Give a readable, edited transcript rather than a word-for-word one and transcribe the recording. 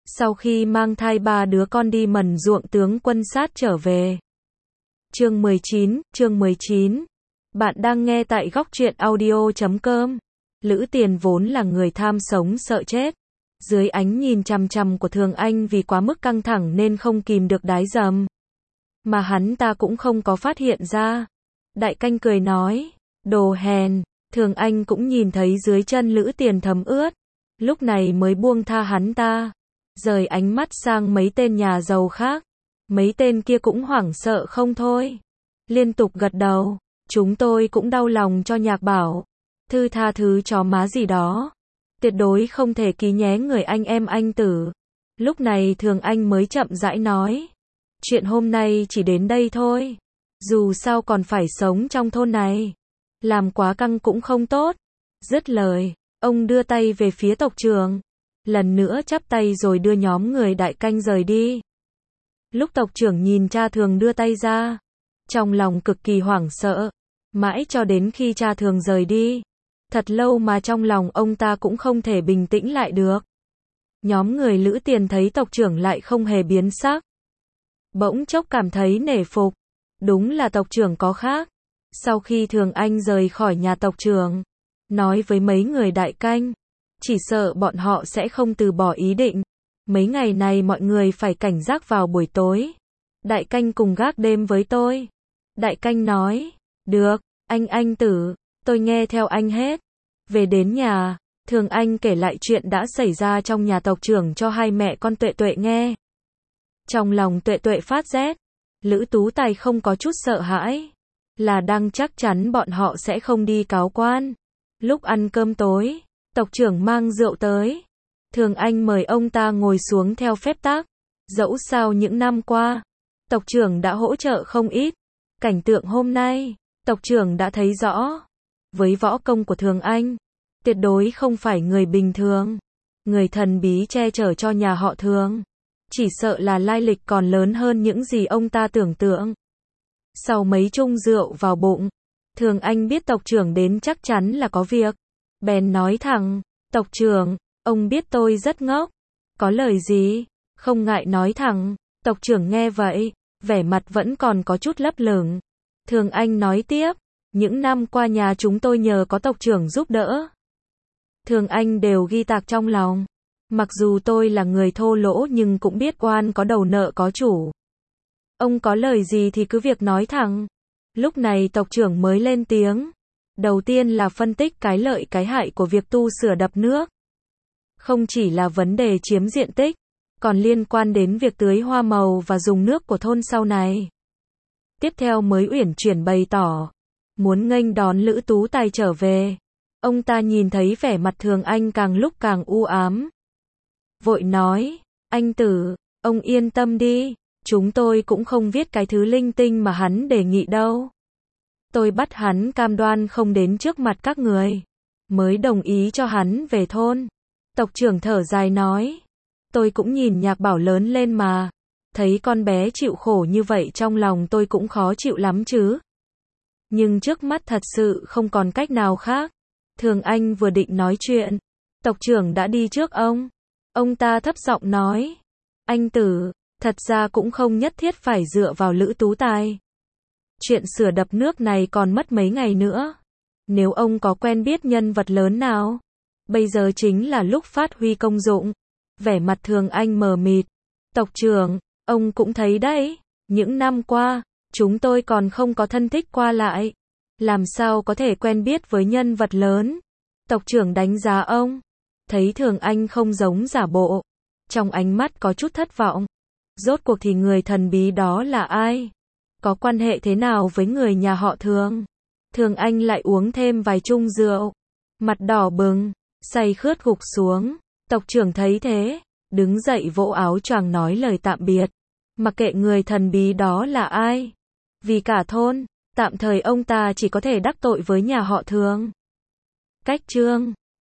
sau khi mang thai 3 đứa con đi mần ruộng tướng quân sát trở về. Chương 19. Bạn đang nghe tại góc truyện audio.com. Lữ Tiền vốn là người tham sống sợ chết. Dưới ánh nhìn chằm chằm của Thường Anh vì quá mức căng thẳng nên không kìm được đái dầm. Mà hắn ta cũng không có phát hiện ra. Đại canh cười nói, đồ hèn. Thường Anh cũng nhìn thấy dưới chân Lữ Tiền thấm ướt. Lúc này mới buông tha hắn ta. Rời ánh mắt sang mấy tên nhà giàu khác. Mấy tên kia cũng hoảng sợ không thôi. Liên tục gật đầu. Chúng tôi cũng đau lòng cho Nhạc Bảo. Thư tha thứ chó má gì đó. Tuyệt đối không thể ký nhé người anh em anh tử. Lúc này Thường Anh mới chậm rãi nói. Chuyện hôm nay chỉ đến đây thôi. Dù sao còn phải sống trong thôn này. Làm quá căng cũng không tốt. Dứt lời, ông đưa tay về phía tộc trưởng. Lần nữa chắp tay rồi đưa nhóm người đại canh rời đi. Lúc tộc trưởng nhìn cha Thường đưa tay ra, trong lòng cực kỳ hoảng sợ. Mãi cho đến khi cha Thường rời đi. Thật lâu mà trong lòng ông ta cũng không thể bình tĩnh lại được. Nhóm người Lữ Tiền thấy tộc trưởng lại không hề biến sắc. Bỗng chốc cảm thấy nể phục. Đúng là tộc trưởng có khác. Sau khi Thường Anh rời khỏi nhà tộc trưởng, nói với mấy người đại canh, chỉ sợ bọn họ sẽ không từ bỏ ý định. Mấy ngày này mọi người phải cảnh giác vào buổi tối. Đại canh cùng gác đêm với tôi. Đại canh nói, được, anh tử, tôi nghe theo anh hết. Về đến nhà, Thường Anh kể lại chuyện đã xảy ra trong nhà tộc trưởng cho hai mẹ con Tuệ Tuệ nghe. Trong lòng Tuệ Tuệ phát rét. Lữ Tú Tài không có chút sợ hãi. Là đang chắc chắn bọn họ sẽ không đi cáo quan. Lúc ăn cơm tối, tộc trưởng mang rượu tới. Thường Anh mời ông ta ngồi xuống theo phép tắc. Dẫu sao những năm qua, tộc trưởng đã hỗ trợ không ít. Cảnh tượng hôm nay, tộc trưởng đã thấy rõ. Với võ công của Thường Anh, tuyệt đối không phải người bình thường. Người thần bí che chở cho nhà họ Thường. Chỉ sợ là lai lịch còn lớn hơn những gì ông ta tưởng tượng. Sau mấy chung rượu vào bụng, Thường Anh biết tộc trưởng đến chắc chắn là có việc. Bèn nói thẳng, tộc trưởng, ông biết tôi rất ngốc. Có lời gì? Không ngại nói thẳng. Tộc trưởng nghe vậy, vẻ mặt vẫn còn có chút lấp lửng. Thường Anh nói tiếp, những năm qua nhà chúng tôi nhờ có tộc trưởng giúp đỡ. Thường Anh đều ghi tạc trong lòng. Mặc dù tôi là người thô lỗ nhưng cũng biết oan có đầu nợ có chủ. Ông có lời gì thì cứ việc nói thẳng. Lúc này tộc trưởng mới lên tiếng. Đầu tiên là phân tích cái lợi cái hại của việc tu sửa đập nước. Không chỉ là vấn đề chiếm diện tích, còn liên quan đến việc tưới hoa màu và dùng nước của thôn sau này. Tiếp theo mới uyển chuyển bày tỏ, muốn nghênh đón Lữ Tú Tài trở về. Ông ta nhìn thấy vẻ mặt Thường Anh càng lúc càng u ám. Vội nói, anh tử, ông yên tâm đi, chúng tôi cũng không viết cái thứ linh tinh mà hắn đề nghị đâu. Tôi bắt hắn cam đoan không đến trước mặt các người, mới đồng ý cho hắn về thôn. Tộc trưởng thở dài nói, tôi cũng nhìn Nhạc Bảo lớn lên mà, thấy con bé chịu khổ như vậy trong lòng tôi cũng khó chịu lắm chứ. Nhưng trước mắt thật sự không còn cách nào khác. Thường Anh vừa định nói chuyện, tộc trưởng đã đi trước ông. Ông ta thấp giọng nói, anh tử, thật ra cũng không nhất thiết phải dựa vào Lữ Tú Tài. Chuyện sửa đập nước này còn mất mấy ngày nữa. Nếu ông có quen biết nhân vật lớn nào, bây giờ chính là lúc phát huy công dụng. Vẻ mặt Thường Anh mờ mịt. Tộc trưởng, ông cũng thấy đấy, những năm qua, chúng tôi còn không có thân thích qua lại. Làm sao có thể quen biết với nhân vật lớn? Tộc trưởng đánh giá ông. Thấy Thường Anh không giống giả bộ. Trong ánh mắt có chút thất vọng. Rốt cuộc thì người thần bí đó là ai? Có quan hệ thế nào với người nhà họ Thường? Thường Anh lại uống thêm vài chung rượu. Mặt đỏ bừng, say khướt gục xuống. Tộc trưởng thấy thế, đứng dậy vỗ áo choàng nói lời tạm biệt. Mặc kệ người thần bí đó là ai. Vì cả thôn, tạm thời ông ta chỉ có thể đắc tội với nhà họ Thường. Cách chương